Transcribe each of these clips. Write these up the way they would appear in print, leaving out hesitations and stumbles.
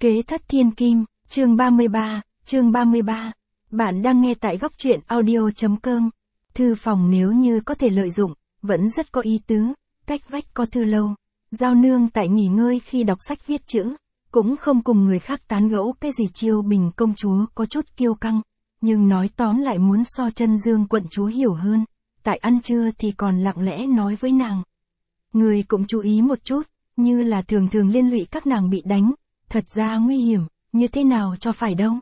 Kế thất thiên kim, chương 33. Bạn đang nghe tại góc truyện audio.com. Thư phòng nếu như có thể lợi dụng, vẫn rất có ý tứ, cách vách có thư lâu. Giao nương tại nghỉ ngơi khi đọc sách viết chữ, cũng không cùng người khác tán gẫu cái gì. Chiêu Bình công chúa có chút kiêu căng, nhưng nói tóm lại muốn so Chân Dương quận chúa hiểu hơn. Tại ăn trưa thì còn lặng lẽ nói với nàng. Người cũng chú ý một chút, như là thường thường liên lụy các nàng bị đánh, thật ra nguy hiểm, như thế nào cho phải đâu.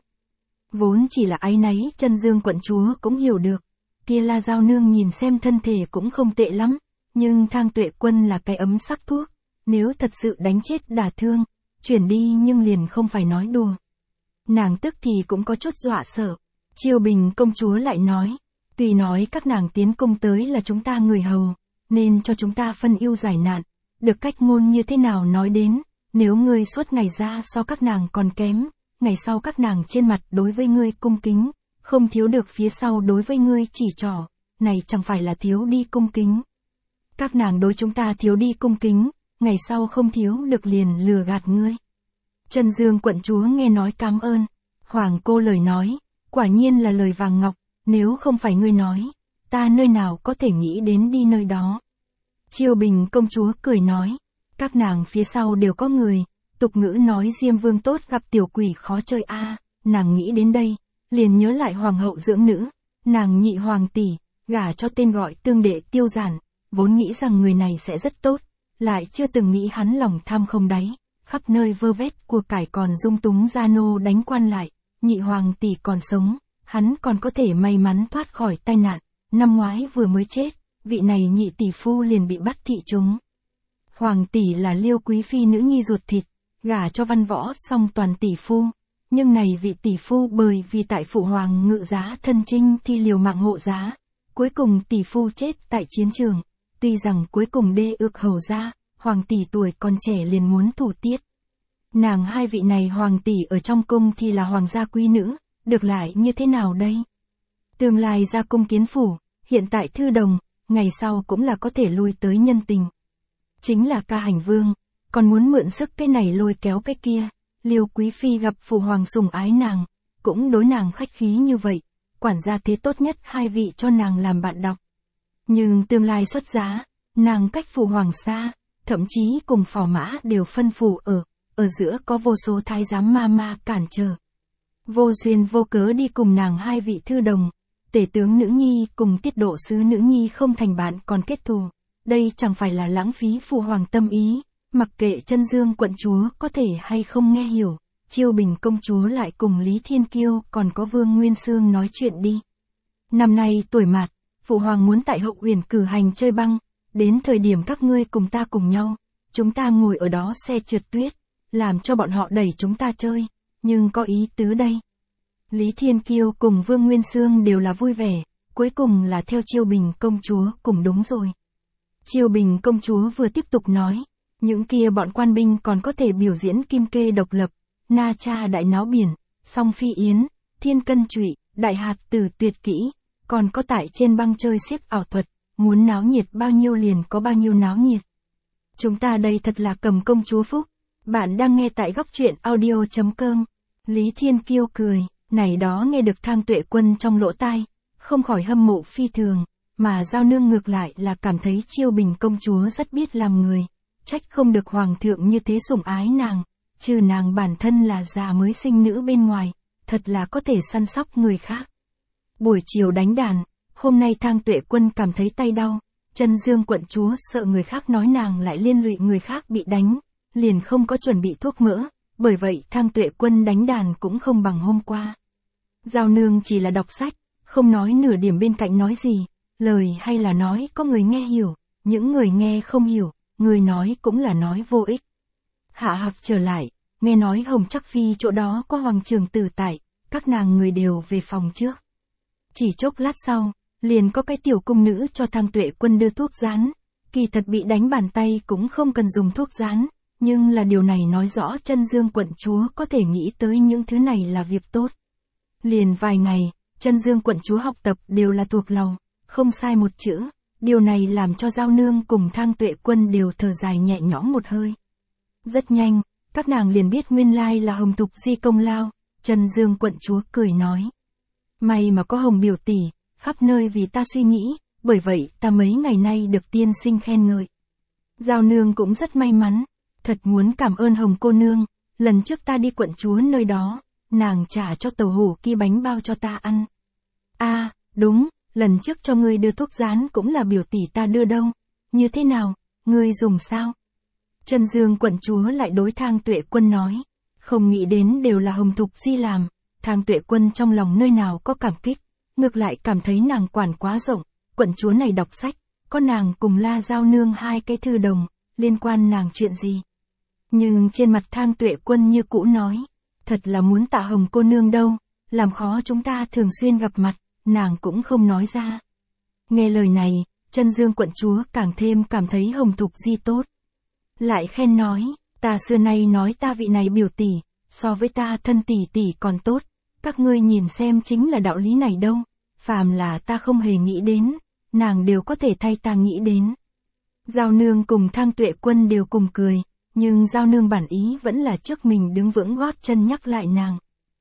Vốn chỉ là áy náy, Chân Dương quận chúa cũng hiểu được. Kia La Giao nương nhìn xem thân thể cũng không tệ lắm, nhưng Thang Tuệ Quân là cái ấm sắc thuốc, nếu thật sự đánh chết đả thương, chuyển đi nhưng liền không phải nói đùa. Nàng tức thì cũng có chút dọa sợ. Chiêu Bình công chúa lại nói, tuy nói các nàng tiến cung tới là chúng ta người hầu, nên cho chúng ta phân ưu giải nạn, được cách ngôn như thế nào nói đến, nếu ngươi suốt ngày ra so các nàng còn kém, ngày sau các nàng trên mặt đối với ngươi cung kính, không thiếu được phía sau đối với ngươi chỉ trỏ, này chẳng phải là thiếu đi cung kính. Các nàng đối chúng ta thiếu đi cung kính, ngày sau không thiếu được liền lừa gạt ngươi. Chân Dương quận chúa nghe nói cảm ơn, hoàng cô lời nói, quả nhiên là lời vàng ngọc, nếu không phải ngươi nói, ta nơi nào có thể nghĩ đến đi nơi đó. Chiêu Bình công chúa cười nói, các nàng phía sau đều có người, tục ngữ nói Diêm Vương tốt gặp tiểu quỷ khó chơi a. Nàng nghĩ đến đây, liền nhớ lại hoàng hậu dưỡng nữ, nàng nhị hoàng tỷ, gả cho tên gọi tương đệ Tiêu Giản, vốn nghĩ rằng người này sẽ rất tốt, lại chưa từng nghĩ hắn lòng tham không đáy, khắp nơi vơ vét của cải còn dung túng gia nô đánh quan lại, nhị hoàng tỷ còn sống, hắn còn có thể may mắn thoát khỏi tai nạn, năm ngoái vừa mới chết, vị này nhị tỷ phu liền bị bắt thị chúng. Hoàng tỷ là Liêu quý phi nữ nhi ruột thịt, gả cho Văn Võ Song Toàn tỷ phu, nhưng này vị tỷ phu bởi vì tại phụ hoàng ngự giá thân chinh thì liều mạng hộ giá, cuối cùng tỷ phu chết tại chiến trường, tuy rằng cuối cùng đê ước hầu ra, hoàng tỷ tuổi còn trẻ liền muốn thủ tiết. Nàng hai vị này hoàng tỷ ở trong cung thì là hoàng gia quý nữ, được lại như thế nào đây? Tương lai ra cung kiến phủ, hiện tại thư đồng, ngày sau cũng là có thể lui tới nhân tình. Chính là ca hành vương, còn muốn mượn sức cái này lôi kéo cái kia, Liêu quý phi gặp phụ hoàng sủng ái nàng, cũng đối nàng khách khí như vậy, quản gia thế tốt nhất hai vị cho nàng làm bạn đọc. Nhưng tương lai xuất giá, nàng cách phụ hoàng xa, thậm chí cùng phò mã đều phân phủ ở giữa có vô số thái giám ma cản trở. Vô duyên vô cớ đi cùng nàng hai vị thư đồng, tể tướng nữ nhi cùng tiết độ sứ nữ nhi không thành bạn còn kết thù, đây chẳng phải là lãng phí phụ hoàng tâm ý. Mặc kệ Chân Dương quận chúa có thể hay không nghe hiểu, Chiêu Bình công chúa lại cùng Lý Thiên Kiêu còn có Vương Nguyên Xương nói chuyện đi. Năm nay tuổi mạt, phụ hoàng muốn tại Hậu Uyển cử hành chơi băng, đến thời điểm các ngươi cùng ta cùng nhau, chúng ta ngồi ở đó xe trượt tuyết, làm cho bọn họ đẩy chúng ta chơi, nhưng có ý tứ đây. Lý Thiên Kiêu cùng Vương Nguyên Xương đều là vui vẻ, cuối cùng là theo Chiêu Bình công chúa cùng đúng rồi. Chiêu Bình công chúa vừa tiếp tục nói, những kia bọn quan binh còn có thể biểu diễn kim kê độc lập, na cha đại náo biển, song phi yến, thiên cân trụy, đại hạt tử tuyệt kỹ, còn có tại trên băng chơi xiếc ảo thuật, muốn náo nhiệt bao nhiêu liền có bao nhiêu náo nhiệt. Chúng ta đây thật là cầm công chúa phúc. Bạn đang nghe tại góc truyện audio.com. Lý Thiên Kiêu cười, này đó nghe được Thang Tuệ Quân trong lỗ tai, không khỏi hâm mộ phi thường, mà Giao nương ngược lại là cảm thấy Chiêu Bình công chúa rất biết làm người. Trách không được hoàng thượng như thế sủng ái nàng, trừ nàng bản thân là già mới sinh nữ bên ngoài, thật là có thể săn sóc người khác. Buổi chiều đánh đàn, hôm nay Thang Tuệ Quân cảm thấy tay đau, Chân Dương quận chúa sợ người khác nói nàng lại liên lụy người khác bị đánh, liền không có chuẩn bị thuốc mỡ, bởi vậy Thang Tuệ Quân đánh đàn cũng không bằng hôm qua. Giao nương chỉ là đọc sách, không nói nửa điểm bên cạnh nói gì, lời hay là nói có người nghe hiểu, những người nghe không hiểu. Người nói cũng là nói vô ích. Hạ Hạc trở lại, nghe nói Hồng Trắc Phi chỗ đó có hoàng trường tử tại, các nàng người đều về phòng trước. Chỉ chốc lát sau, liền có cái tiểu cung nữ cho Thang Tuệ Quân đưa thuốc rán, kỳ thật bị đánh bàn tay cũng không cần dùng thuốc rán, nhưng là điều này nói rõ Chân Dương quận chúa có thể nghĩ tới những thứ này là việc tốt. Liền vài ngày, Chân Dương quận chúa học tập đều là thuộc lòng, không sai một chữ. Điều này làm cho Giao nương cùng Thang Tuệ Quân đều thở dài nhẹ nhõm một hơi. Rất nhanh, các nàng liền biết nguyên lai là Hồng Thục Di công lao. Chân Dương quận chúa cười nói. May mà có Hồng biểu tỷ, khắp nơi vì ta suy nghĩ, bởi vậy ta mấy ngày nay được tiên sinh khen ngợi. Giao nương cũng rất may mắn, thật muốn cảm ơn Hồng cô nương, lần trước ta đi quận chúa nơi đó, nàng trả cho tàu hủ kia bánh bao cho ta ăn. À, đúng, lần trước cho ngươi đưa thuốc rán cũng là biểu tỷ ta đưa đâu, như thế nào, ngươi dùng sao? Chân Dương quận chúa lại đối Thang Tuệ Quân nói, không nghĩ đến đều là Hồng Thục Di làm. Thang Tuệ Quân trong lòng nơi nào có cảm kích, ngược lại cảm thấy nàng quản quá rộng, quận chúa này đọc sách, có nàng cùng La Giao nương hai cái thư đồng, liên quan nàng chuyện gì. Nhưng trên mặt Thang Tuệ Quân như cũ nói, thật là muốn tạ Hồng cô nương đâu, làm khó chúng ta thường xuyên gặp mặt, nàng cũng không nói ra. Nghe lời này, Chân Dương quận chúa càng thêm cảm thấy Hồng Thục Di tốt. Lại khen nói, ta xưa nay nói ta vị này biểu tỷ, so với ta thân tỷ tỷ còn tốt, các ngươi nhìn xem chính là đạo lý này đâu, phàm là ta không hề nghĩ đến, nàng đều có thể thay ta nghĩ đến. Giao nương cùng Thang Tuệ Quân đều cùng cười, nhưng Giao nương bản ý vẫn là trước mình đứng vững gót chân nhắc lại nàng.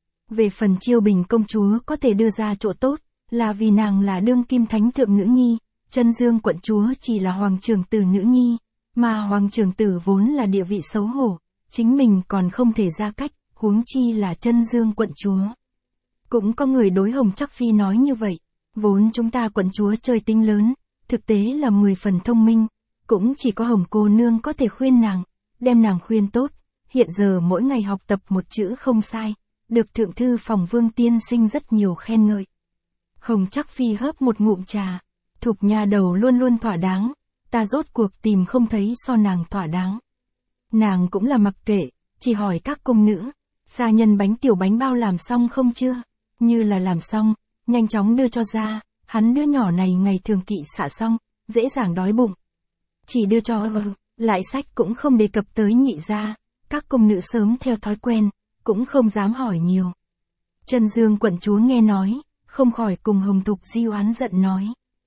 Về phần Chiêu Bình công chúa có thể đưa ra chỗ tốt, là vì nàng là đương kim thánh thượng nữ nhi, Chân Dương quận chúa chỉ là hoàng trưởng tử nữ nhi, mà hoàng trưởng tử vốn là địa vị xấu hổ, chính mình còn không thể ra cách, huống chi là Chân Dương quận chúa. Cũng có người đối Hồng Trắc Phi nói như vậy, vốn chúng ta quận chúa chơi tính lớn, thực tế là 10 phần thông minh, cũng chỉ có Hồng cô nương có thể khuyên nàng, đem nàng khuyên tốt, hiện giờ mỗi ngày học tập một chữ không sai, được thượng thư phòng Vương tiên sinh rất nhiều khen ngợi. Hồng Trắc Phi hớp một ngụm trà, Thục nha đầu luôn luôn thỏa đáng, ta rốt cuộc tìm không thấy so nàng thỏa đáng. Nàng cũng là mặc kệ, chỉ hỏi các cung nữ, xa nhân bánh tiểu bánh bao làm xong không chưa? Như là làm xong, nhanh chóng đưa cho ra, hắn đứa nhỏ này ngày thường kỵ xạ xong, dễ dàng đói bụng. Chỉ đưa cho lại sách cũng không đề cập tới nhị gia, các cung nữ sớm theo thói quen, cũng không dám hỏi nhiều. Chân Dương quận chúa nghe nói, không khỏi cùng Hồng Thục Di oán giận nói.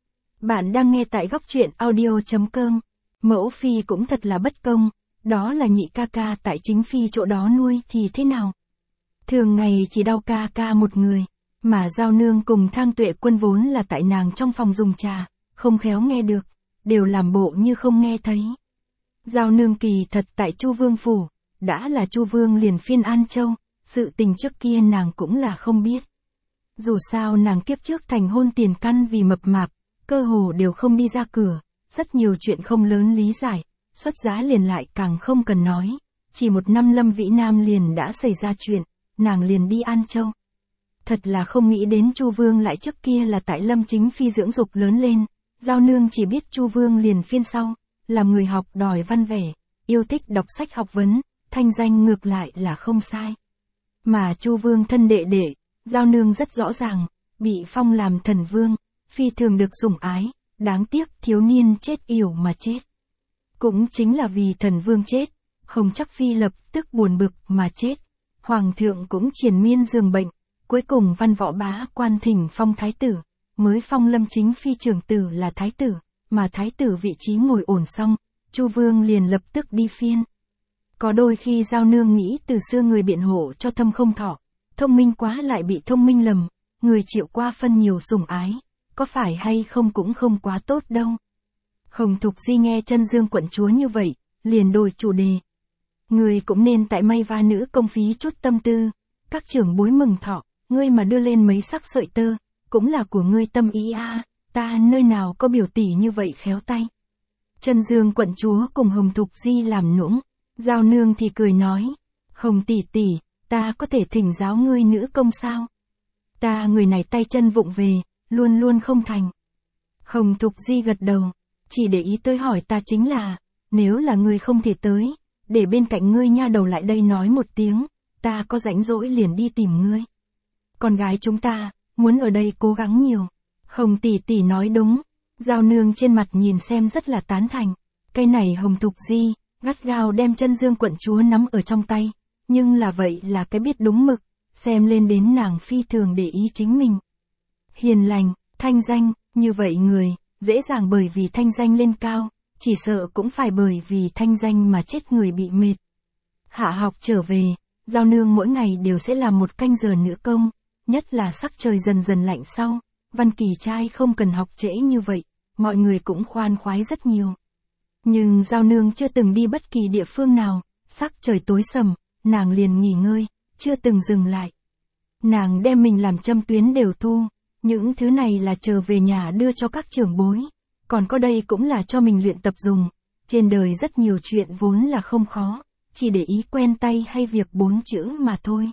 Bạn đang nghe tại góc truyện audio.com, mẫu phi cũng thật là bất công, đó là nhị ca ca tại chính phi chỗ đó nuôi thì thế nào? Thường ngày chỉ đau ca ca một người, mà Giao nương cùng Thang Tuệ Quân vốn là tại nàng trong phòng dùng trà, không khéo nghe được, đều làm bộ như không nghe thấy. Giao nương kỳ thật tại Chu Vương phủ, đã là Chu Vương liền phiên An Châu, sự tình trước kia nàng cũng là không biết. Dù sao nàng kiếp trước thành hôn tiền căn vì mập mạp, cơ hồ đều không đi ra cửa, rất nhiều chuyện không lớn lý giải, xuất giá liền lại càng không cần nói, chỉ một năm Lâm Vĩ Nam liền đã xảy ra chuyện, nàng liền đi An Châu. Thật là không nghĩ đến Chu Vương lại trước kia là tại Lâm Chính Phi dưỡng dục lớn lên, Giao nương chỉ biết Chu Vương liền phiên sau, làm người học đòi văn vẻ, yêu thích đọc sách học vấn, thanh danh ngược lại là không sai. Mà Chu Vương thân đệ đệ, Giao nương rất rõ ràng, bị phong làm thần vương, phi thường được sủng ái, đáng tiếc thiếu niên chết yểu mà chết. Cũng chính là vì thần vương chết, Hồng Trắc Phi lập tức buồn bực mà chết, hoàng thượng cũng triền miên giường bệnh, cuối cùng Văn Võ Bá Quan thỉnh phong thái tử, mới phong Lâm Chính Phi trưởng tử là thái tử, mà thái tử vị trí ngồi ổn xong, Chu Vương liền lập tức đi phiên. Có đôi khi Giao nương nghĩ từ xưa người biện hộ cho thâm không thọ, thông minh quá lại bị thông minh lầm, người chịu qua phân nhiều sủng ái, có phải hay không cũng không quá tốt đâu. Hồng Thục Di nghe Chân Dương quận chúa như vậy, liền đổi chủ đề. Người cũng nên tại may va nữ công phí chút tâm tư, các trưởng bối mừng thọ, ngươi mà đưa lên mấy sắc sợi tơ, cũng là của ngươi tâm ý a, ta nơi nào có biểu tỷ như vậy khéo tay. Chân Dương quận chúa cùng Hồng Thục Di làm nũng, Giao nương thì cười nói, Hồng tỷ tỷ, ta có thể thỉnh giáo ngươi nữ công sao? Ta người này tay chân vụng về, luôn luôn không thành. Hồng Thục Di gật đầu, chỉ để ý tới hỏi ta chính là, nếu là ngươi không thể tới, để bên cạnh ngươi nha đầu lại đây nói một tiếng, ta có rảnh rỗi liền đi tìm ngươi. Con gái chúng ta, muốn ở đây cố gắng nhiều. Hồng tỷ tỷ nói đúng, Giao nương trên mặt nhìn xem rất là tán thành. Cái này Hồng Thục Di, gắt gao đem Chân Dương quận chúa nắm ở trong tay, nhưng là vậy là cái biết đúng mực, xem lên đến nàng phi thường để ý chính mình. Hiền lành, thanh danh, như vậy người, dễ dàng bởi vì thanh danh lên cao, chỉ sợ cũng phải bởi vì thanh danh mà chết người bị mệt. Hạ học trở về, Giao Nương mỗi ngày đều sẽ làm 1 canh giờ nữa công, nhất là sắc trời dần dần lạnh sau, Văn Kỳ trai không cần học trễ như vậy, mọi người cũng khoan khoái rất nhiều. Nhưng Giao Nương chưa từng đi bất kỳ địa phương nào, sắc trời tối sầm, nàng liền nghỉ ngơi, chưa từng dừng lại. Nàng đem mình làm châm tuyến đều thu, những thứ này là chờ về nhà đưa cho các trưởng bối, còn có đây cũng là cho mình luyện tập dùng. Trên đời rất nhiều chuyện vốn là không khó, chỉ để ý quen tay hay việc 4 chữ mà thôi.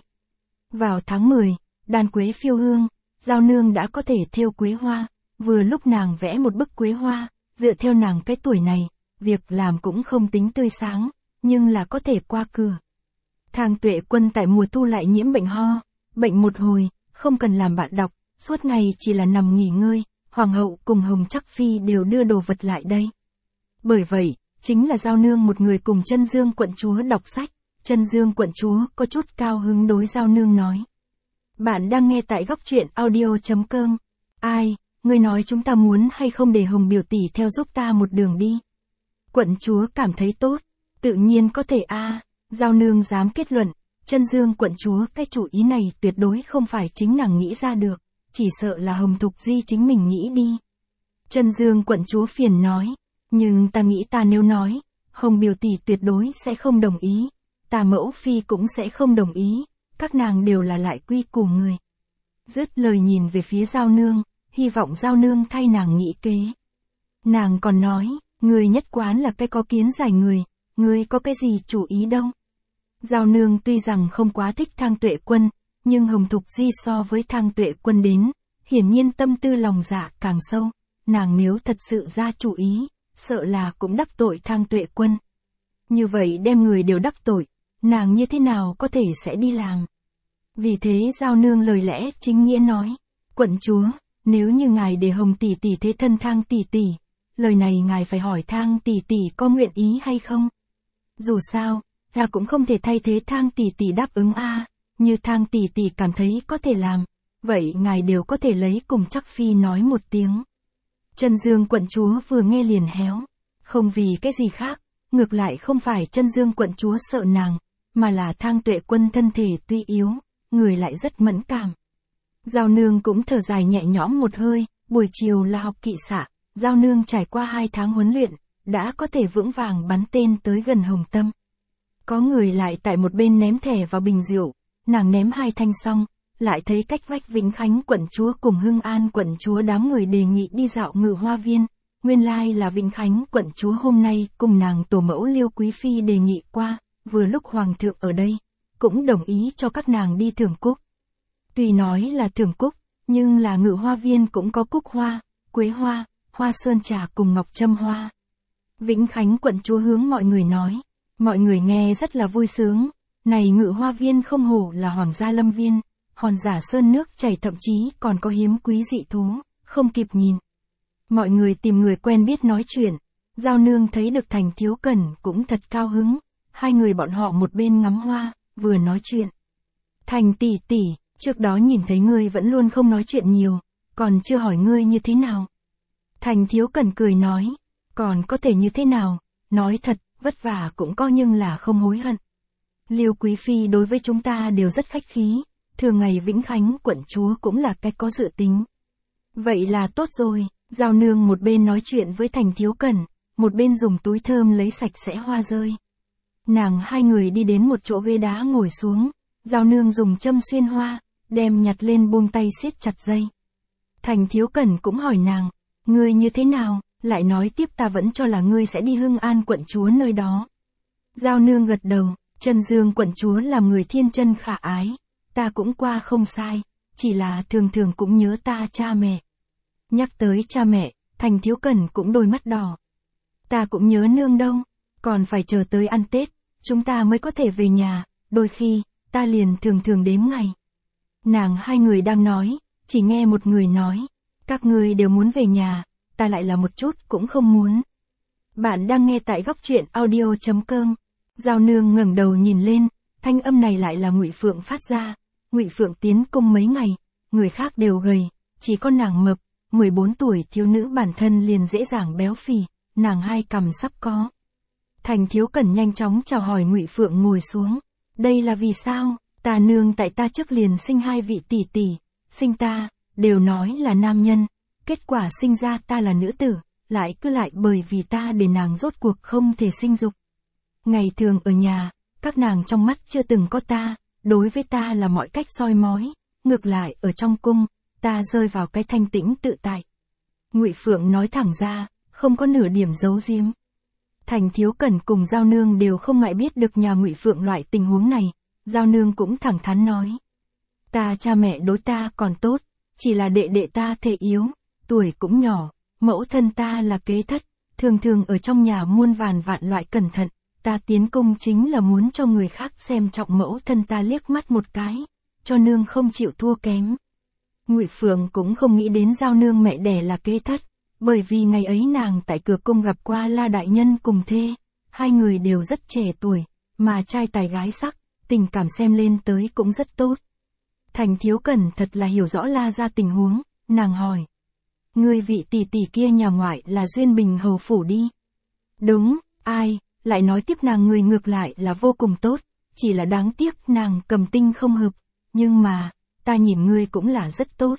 Vào tháng 10, đàn quế phiêu hương, Giao Nương đã có thể thêu quế hoa, vừa lúc nàng vẽ một bức quế hoa, dựa theo nàng cái tuổi này, việc làm cũng không tính tươi sáng, nhưng là có thể qua cửa. Thang Tuệ Quân tại mùa thu lại nhiễm bệnh ho, bệnh một hồi, không cần làm bạn đọc, suốt ngày chỉ là nằm nghỉ ngơi, Hoàng hậu cùng Hồng Trắc Phi đều đưa đồ vật lại đây. Bởi vậy, chính là Giao Nương một người cùng Chân Dương quận chúa đọc sách, Chân Dương quận chúa có chút cao hứng đối Giao Nương nói. Bạn đang nghe tại góc truyện audio.com. Ai, ngươi nói chúng ta muốn hay không để Hồng biểu tỷ theo giúp ta một đường đi? Quận chúa cảm thấy tốt, tự nhiên có thể a. Giao Nương dám kết luận, Chân Dương quận chúa cái chủ ý này tuyệt đối không phải chính nàng nghĩ ra được, chỉ sợ là Hồng Thục Di chính mình nghĩ đi. Chân Dương quận chúa phiền nói, nhưng ta nghĩ ta nếu nói, Hồng biểu tỷ tuyệt đối sẽ không đồng ý, ta mẫu phi cũng sẽ không đồng ý, các nàng đều là lại quy củ người. Dứt lời nhìn về phía Giao Nương, hy vọng Giao Nương thay nàng nghĩ kế. Nàng còn nói, người nhất quán là cái có kiến giải người, ngươi có cái gì chủ ý đâu. Giao Nương tuy rằng không quá thích Thang Tuệ Quân, nhưng Hồng Thục Di so với Thang Tuệ Quân đến, hiển nhiên tâm tư lòng dạ càng sâu, nàng nếu thật sự ra chủ ý, sợ là cũng đắc tội Thang Tuệ Quân. Như vậy đem người đều đắc tội, nàng như thế nào có thể sẽ đi làm. Vì thế Giao Nương lời lẽ chính nghĩa nói, quận chúa, nếu như ngài để Hồng tỷ tỷ thế thân Thang tỷ tỷ, lời này ngài phải hỏi Thang tỷ tỷ có nguyện ý hay không. Dù sao, ta cũng không thể thay thế Thang tỷ tỷ đáp ứng a, như Thang tỷ tỷ cảm thấy có thể làm, vậy ngài đều có thể lấy cùng Trắc Phi nói một tiếng. Chân Dương quận chúa vừa nghe liền héo, không vì cái gì khác, ngược lại không phải Chân Dương quận chúa sợ nàng, mà là Thang Tuệ Quân thân thể tuy yếu, người lại rất mẫn cảm. Giao Nương cũng thở dài nhẹ nhõm một hơi, buổi chiều là học kỵ xạ, Giao Nương trải qua 2 tháng huấn luyện, đã có thể vững vàng bắn tên tới gần Hồng Tâm. Có người lại tại một bên ném thẻ vào bình rượu, nàng ném 2 thanh xong, lại thấy cách vách Vĩnh Khánh quận chúa cùng Hưng An quận chúa đám người đề nghị đi dạo Ngự Hoa Viên. Nguyên lai là Vĩnh Khánh quận chúa hôm nay cùng nàng tổ mẫu Liêu Quý Phi đề nghị qua, vừa lúc Hoàng thượng ở đây, cũng đồng ý cho các nàng đi thưởng cúc. Tuy nói là thưởng cúc, nhưng là Ngự Hoa Viên cũng có cúc hoa, quế hoa, hoa sơn trà cùng ngọc trâm hoa. Vĩnh Khánh quận chúa hướng mọi người nói, mọi người nghe rất là vui sướng, này Ngự Hoa Viên không hổ là Hoàng gia lâm viên, hòn giả sơn nước chảy thậm chí còn có hiếm quý dị thú, không kịp nhìn. Mọi người tìm người quen biết nói chuyện, Giao Nương thấy được Thành Thiếu Cẩn cũng thật cao hứng, 2 người bọn họ một bên ngắm hoa, vừa nói chuyện. Thành tỷ tỷ, trước đó nhìn thấy ngươi vẫn luôn không nói chuyện nhiều, còn chưa hỏi ngươi như thế nào. Thành Thiếu Cẩn cười nói, còn có thể như thế nào, nói thật, vất vả cũng có nhưng là không hối hận. Liêu Quý Phi đối với chúng ta đều rất khách khí, thường ngày Vĩnh Khánh quận chúa cũng là cách có dự tính. Vậy là tốt rồi, Giao Nương một bên nói chuyện với Thành Thiếu Cẩn, một bên dùng túi thơm lấy sạch sẽ hoa rơi. Nàng 2 người đi đến một chỗ ghế đá ngồi xuống, Giao Nương dùng châm xuyên hoa, đem nhặt lên buông tay siết chặt dây. Thành Thiếu Cẩn cũng hỏi nàng, ngươi như thế nào, lại nói tiếp ta vẫn cho là ngươi sẽ đi Hưng An quận chúa nơi đó. Giao Nương gật đầu, Chân Dương quận chúa làm người thiên chân khả ái, ta cũng qua không sai, chỉ là thường thường cũng nhớ ta cha mẹ. Nhắc tới cha mẹ, Thành Thiếu Cẩn cũng đôi mắt đỏ. Ta cũng nhớ nương đâu, còn phải chờ tới ăn Tết, chúng ta mới có thể về nhà, đôi khi, ta liền thường thường đếm ngày. Nàng 2 người đang nói, chỉ nghe một người nói, các ngươi đều muốn về nhà, ta lại là một chút cũng không muốn. Bạn đang nghe tại góc truyện audio.com. Giao Nương ngẩng đầu nhìn lên, thanh âm này lại là Ngụy Phượng phát ra. Ngụy Phượng tiến cung mấy ngày, người khác đều gầy, chỉ có nàng mập, 14 tuổi thiếu nữ bản thân liền dễ dàng béo phì, nàng 2 cằm sắp có. Thành Thiếu Cẩn nhanh chóng chào hỏi Ngụy Phượng ngồi xuống. Đây là vì sao? Ta nương tại ta trước liền sinh hai vị tỷ tỷ, sinh ta, đều nói là nam nhân, kết quả sinh ra ta là nữ tử, lại cứ lại bởi vì ta để nàng rốt cuộc không thể sinh dục. Ngày thường ở nhà, các nàng trong mắt chưa từng có ta, đối với ta là mọi cách soi mói, ngược lại ở trong cung, ta rơi vào cái thanh tĩnh tự tại. Ngụy Phượng nói thẳng ra, không có nửa điểm giấu giếm. Thành Thiếu Cẩn cùng Giao Nương đều không ngại biết được nhà Ngụy Phượng loại tình huống này, Giao Nương cũng thẳng thắn nói. Ta cha mẹ đối ta còn tốt, chỉ là đệ đệ ta thể yếu, tuổi cũng nhỏ, mẫu thân ta là kế thất, thường thường ở trong nhà muôn vàn vạn loại cẩn thận, ta tiến cung chính là muốn cho người khác xem trọng mẫu thân ta liếc mắt một cái, cho nương không chịu thua kém. Ngụy Phượng cũng không nghĩ đến Giao Nương mẹ đẻ là kế thất, bởi vì ngày ấy nàng tại cửa cung gặp qua La đại nhân cùng thê, hai người đều rất trẻ tuổi, mà trai tài gái sắc, tình cảm xem lên tới cũng rất tốt. Thành Thiếu Cẩn thật là hiểu rõ La ra tình huống, nàng hỏi. Người vị tỷ tỷ kia nhà ngoại là Duyên Bình hầu phủ đi. Đúng, ai, lại nói tiếp nàng người ngược lại là vô cùng tốt, chỉ là đáng tiếc nàng cầm tinh không hợp, nhưng mà, ta nhìn ngươi cũng là rất tốt.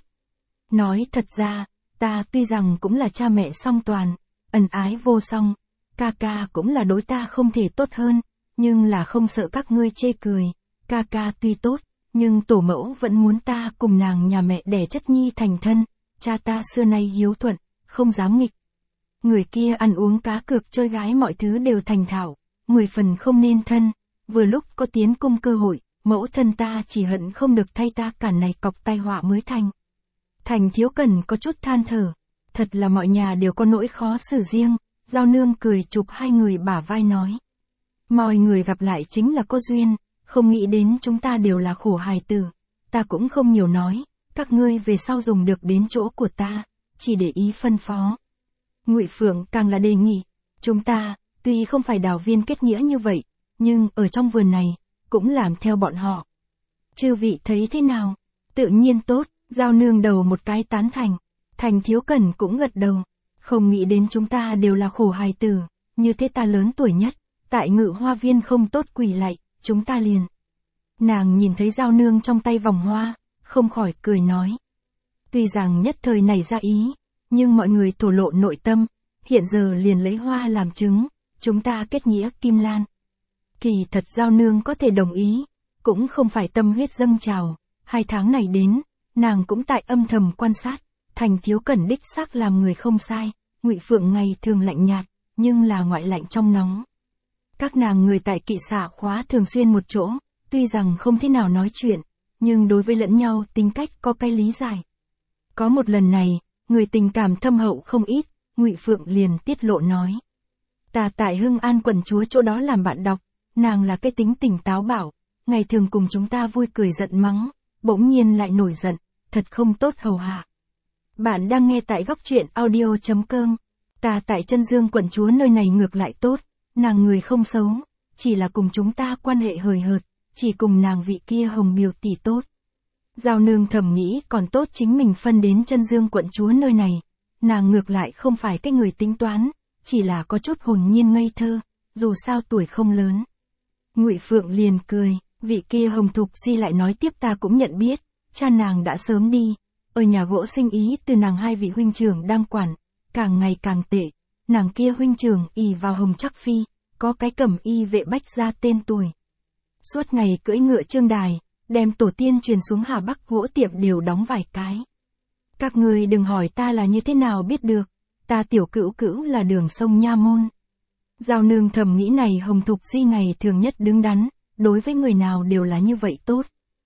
Nói thật ra, ta tuy rằng cũng là cha mẹ song toàn, ân ái vô song, ca ca cũng là đối ta không thể tốt hơn, nhưng là không sợ các ngươi chê cười, ca ca tuy tốt, nhưng tổ mẫu vẫn muốn ta cùng nàng nhà mẹ đẻ chất nhi thành thân, cha ta xưa nay hiếu thuận, không dám nghịch. Người kia ăn uống cá cược chơi gái mọi thứ đều thành thạo, 10 phần không nên thân, vừa lúc có tiến cung cơ hội, mẫu thân ta chỉ hận không được thay ta cả này cọc tai họa mới thành. Thành Thiếu Cẩn có chút than thở, thật là mọi nhà đều có nỗi khó xử riêng, Giao Nương cười chụp hai người bả vai nói. Mọi người gặp lại chính là có duyên, không nghĩ đến chúng ta đều là khổ hài tử, ta cũng không nhiều nói, các ngươi về sau dùng được đến chỗ của ta, chỉ để ý phân phó. Ngụy Phượng càng là đề nghị, chúng ta, tuy không phải đào viên kết nghĩa như vậy, nhưng ở trong vườn này, cũng làm theo bọn họ. Chư vị thấy thế nào? Tự nhiên tốt, Giao Nương đầu một cái tán thành, Thành Thiếu Cẩn cũng gật đầu, không nghĩ đến chúng ta đều là khổ hài tử, như thế ta lớn tuổi nhất, tại Ngự Hoa Viên không tốt quỳ lạy, chúng ta liền. Nàng nhìn thấy Giao Nương trong tay vòng hoa, không khỏi cười nói. Tuy rằng nhất thời này ra ý, nhưng mọi người thổ lộ nội tâm, hiện giờ liền lấy hoa làm chứng, chúng ta kết nghĩa Kim Lan. Kỳ thật Giao Nương có thể đồng ý, cũng không phải tâm huyết dâng trào, 2 tháng này đến, nàng cũng tại âm thầm quan sát, Thành Thiếu Cẩn đích xác làm người không sai, Ngụy Phượng ngày thường lạnh nhạt, nhưng là ngoại lạnh trong nóng. Các nàng người tại kỵ xạ khóa thường xuyên một chỗ, tuy rằng không thế nào nói chuyện, nhưng đối với lẫn nhau tính cách có cái lý giải. Có một lần này, người tình cảm thâm hậu không ít, Ngụy Phượng liền tiết lộ nói. Ta tại Hưng An quận chúa chỗ đó làm bạn đọc, nàng là cái tính tình táo bạo, ngày thường cùng chúng ta vui cười giận mắng, bỗng nhiên lại nổi giận, thật không tốt hầu hạ. Bạn đang nghe tại góc truyện audio.com, ta tại Chân Dương quận chúa nơi này ngược lại tốt, nàng người không xấu, chỉ là cùng chúng ta quan hệ hời hợt, chỉ cùng nàng vị kia hồng biểu tỷ tốt. Giao Nương thầm nghĩ còn tốt chính mình phân đến Chân Dương quận chúa nơi này, nàng ngược lại không phải cái người tính toán, chỉ là có chút hồn nhiên ngây thơ, dù sao tuổi không lớn. Ngụy Phượng liền cười, vị kia Hồng Thục Di lại nói tiếp ta cũng nhận biết, cha nàng đã sớm đi, ở nhà gỗ sinh ý từ nàng hai vị huynh trưởng đang quản, càng ngày càng tệ, nàng kia huynh trưởng ỷ vào Hồng Trắc Phi, có cái cẩm y vệ bách ra tên tuổi. Suốt ngày cưỡi ngựa trương đài, đem tổ tiên truyền xuống Hà Bắc gỗ tiệm đều đóng vài cái. Các người đừng hỏi ta là như thế nào biết được, ta tiểu cữu cữu là đường sông Nha Môn. Giao Nương thầm nghĩ này Hồng Thục Di ngày thường nhất đứng đắn, đối với người nào đều là như vậy tốt.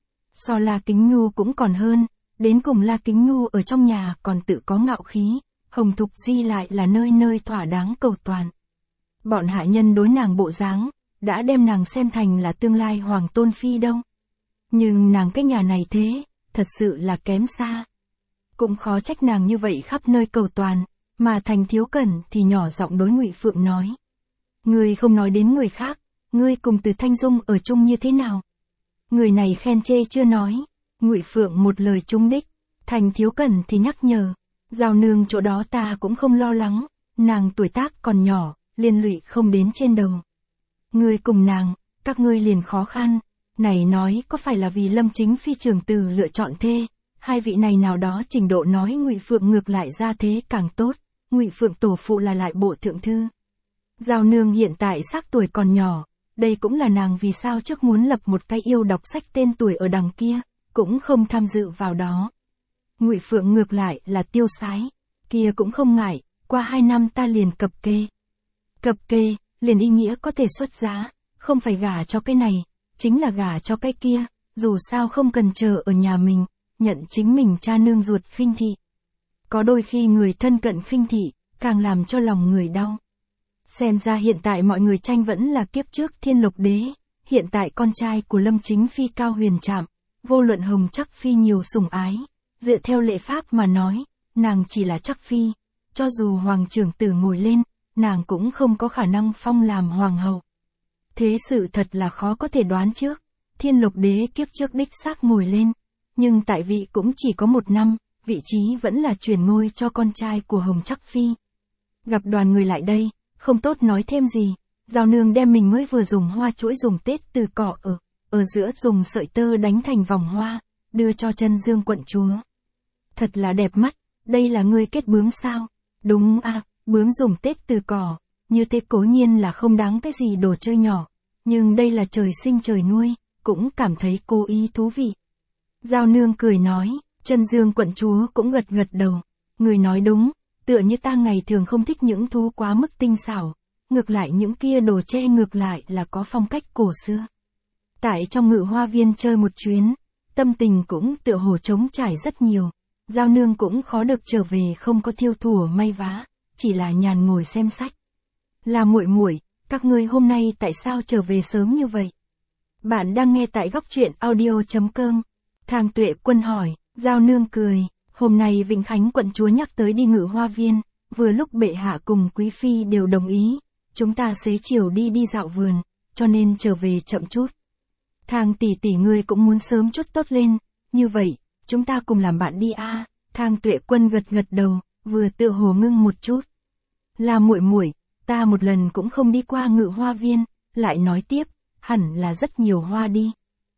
So La Kính Nhu cũng còn hơn, đến cùng La Kính Nhu ở trong nhà còn tự có ngạo khí, Hồng Thục Di lại là nơi nơi thỏa đáng cầu toàn. Bọn hạ nhân đối nàng bộ dáng, đã đem nàng xem thành là tương lai hoàng tôn phi đâu. Nhưng nàng cái nhà này thế, thật sự là kém xa. Cũng khó trách nàng như vậy khắp nơi cầu toàn, mà Thành Thiếu Cẩn thì nhỏ giọng đối Ngụy Phượng nói. Ngươi không nói đến người khác, ngươi cùng Từ Thanh Dung ở chung như thế nào? Người này khen chê chưa nói, Ngụy Phượng một lời trúng đích, Thành Thiếu Cẩn thì nhắc nhở. Giao Nương chỗ đó ta cũng không lo lắng, nàng tuổi tác còn nhỏ, liên lụy không đến trên đầu. Ngươi cùng nàng, các ngươi liền khó khăn. Này nói có phải là vì Lâm Chính Phi trưởng từ lựa chọn thê, hai vị này nào đó trình độ nói Ngụy Phượng ngược lại ra thế càng tốt, Ngụy Phượng tổ phụ là lại bộ thượng thư. Giao Nương hiện tại xác tuổi còn nhỏ, đây cũng là nàng vì sao trước muốn lập một cái yêu đọc sách tên tuổi ở đằng kia, cũng không tham dự vào đó. Ngụy Phượng ngược lại là tiêu sái, kia cũng không ngại, qua 2 năm ta liền cập kê. Cập kê, liền ý nghĩa có thể xuất giá, không phải gả cho cái này, chính là gả cho cái kia, dù sao không cần chờ ở nhà mình, nhận chính mình cha nương ruột khinh thị. Có đôi khi người thân cận khinh thị, càng làm cho lòng người đau. Xem ra hiện tại mọi người tranh vẫn là kiếp trước Thiên Lộc Đế, hiện tại con trai của Lâm Chính Phi Cao Huyền Trạm, vô luận Hồng Trắc Phi nhiều sủng ái, dựa theo lệ pháp mà nói, nàng chỉ là Trắc Phi, cho dù hoàng trưởng tử ngồi lên, nàng cũng không có khả năng phong làm hoàng hậu. Thế sự thật là khó có thể đoán trước, Thiên Lộc Đế kiếp trước đích xác ngồi lên, nhưng tại vị cũng chỉ có 1 năm, vị trí vẫn là chuyển ngôi cho con trai của Hồng Trắc Phi. Gặp đoàn người lại đây, không tốt nói thêm gì, Giao Nương đem mình mới vừa dùng hoa chuỗi dùng Tết từ cỏ ở giữa dùng sợi tơ đánh thành vòng hoa, đưa cho Chân Dương quận chúa. Thật là đẹp mắt, đây là ngươi kết bướm sao? Đúng à, bướm dùng Tết từ cỏ, như thế cố nhiên là không đáng cái gì đồ chơi nhỏ, nhưng đây là trời sinh trời nuôi, cũng cảm thấy cố ý thú vị. Giao Nương cười nói, Chân Dương quận chúa cũng gật gật đầu, người nói đúng, tựa như ta ngày thường không thích những thú quá mức tinh xảo, ngược lại những kia đồ tre ngược lại là có phong cách cổ xưa. Tại trong Ngự Hoa Viên chơi một chuyến, tâm tình cũng tựa hồ trống trải rất nhiều, Giao Nương cũng khó được trở về không có thiêu thùa may vá, chỉ là nhàn ngồi xem sách. Là muội muội, các ngươi hôm nay tại sao trở về sớm như vậy? Bạn đang nghe tại góc truyện audio.com. Thang Tuệ Quân hỏi, Giao Nương cười, hôm nay Vĩnh Khánh quận chúa nhắc tới đi Ngự Hoa Viên, vừa lúc bệ hạ cùng quý phi đều đồng ý, chúng ta xế chiều đi dạo vườn, cho nên trở về chậm chút. Thang tỷ tỷ ngươi cũng muốn sớm chút tốt lên, như vậy, chúng ta cùng làm bạn đi a. Thang Tuệ Quân gật gật đầu, vừa tựa hồ ngưng một chút. Là muội muội, ta một lần cũng không đi qua Ngự Hoa Viên, lại nói tiếp, hẳn là rất nhiều hoa đi.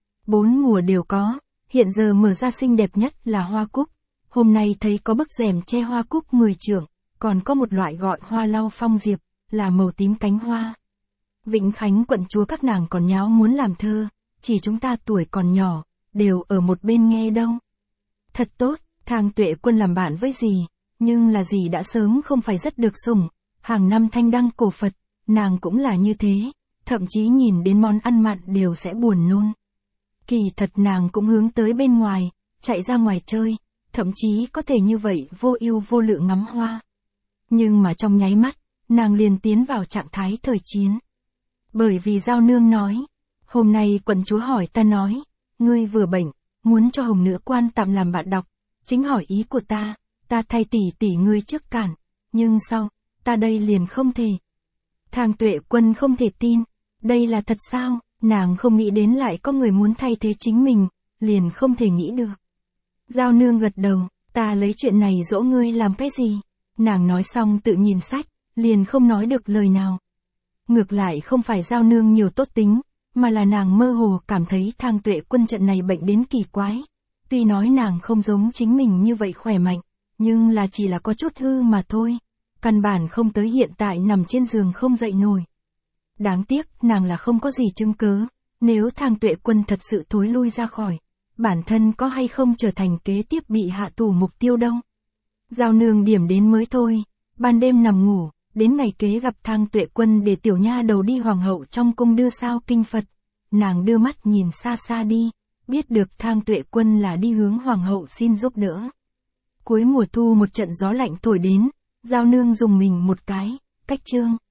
4 mùa đều có, hiện giờ mở ra xinh đẹp nhất là hoa cúc. Hôm nay thấy có bức rèm che hoa cúc 10 trượng, còn có một loại gọi hoa lau phong diệp, là màu tím cánh hoa. Vĩnh Khánh quận chúa các nàng còn nháo muốn làm thơ, chỉ chúng ta tuổi còn nhỏ, đều ở một bên nghe đâu. Thật tốt, Thang Tuệ Quân làm bạn với dì, nhưng là dì đã sớm không phải rất được sủng, hàng năm thanh đăng cổ Phật, nàng cũng là như thế, thậm chí nhìn đến món ăn mặn đều sẽ buồn nôn. Kỳ thật nàng cũng hướng tới bên ngoài, chạy ra ngoài chơi, thậm chí có thể như vậy vô ưu vô lự ngắm hoa. Nhưng mà trong nháy mắt, nàng liền tiến vào trạng thái thời chiến. Bởi vì Giao Nương nói, hôm nay quận chúa hỏi ta nói, ngươi vừa bệnh, muốn cho Hồng Nữ Quan tạm làm bạn đọc, chính hỏi ý của ta thay tỷ tỷ ngươi trước cản, nhưng sau, ta đây liền không thể. Thang Tuệ Quân không thể tin, đây là thật sao, nàng không nghĩ đến lại có người muốn thay thế chính mình, liền không thể nghĩ được. Giao Nương gật đầu, ta lấy chuyện này dỗ ngươi làm cái gì? Nàng nói xong tự nhìn sách, liền không nói được lời nào. Ngược lại không phải Giao Nương nhiều tốt tính, mà là nàng mơ hồ cảm thấy Thang Tuệ Quân trận này bệnh đến kỳ quái. Tuy nói nàng không giống chính mình như vậy khỏe mạnh, nhưng là chỉ là có chút hư mà thôi. Căn bản không tới hiện tại nằm trên giường không dậy nổi. Đáng tiếc nàng là không có gì chứng cớ, nếu Thang Tuệ Quân thật sự thối lui ra khỏi, bản thân có hay không trở thành kế tiếp bị hạ tù mục tiêu đâu. Giao Nương điểm đến mới thôi, ban đêm nằm ngủ, đến ngày kế gặp Thang Tuệ Quân để tiểu nha đầu đi hoàng hậu trong cung đưa sao kinh Phật. Nàng đưa mắt nhìn xa xa đi, biết được Thang Tuệ Quân là đi hướng hoàng hậu xin giúp đỡ. Cuối mùa thu một trận gió lạnh thổi đến, Giao Nương dùng mình một cái, cách chương.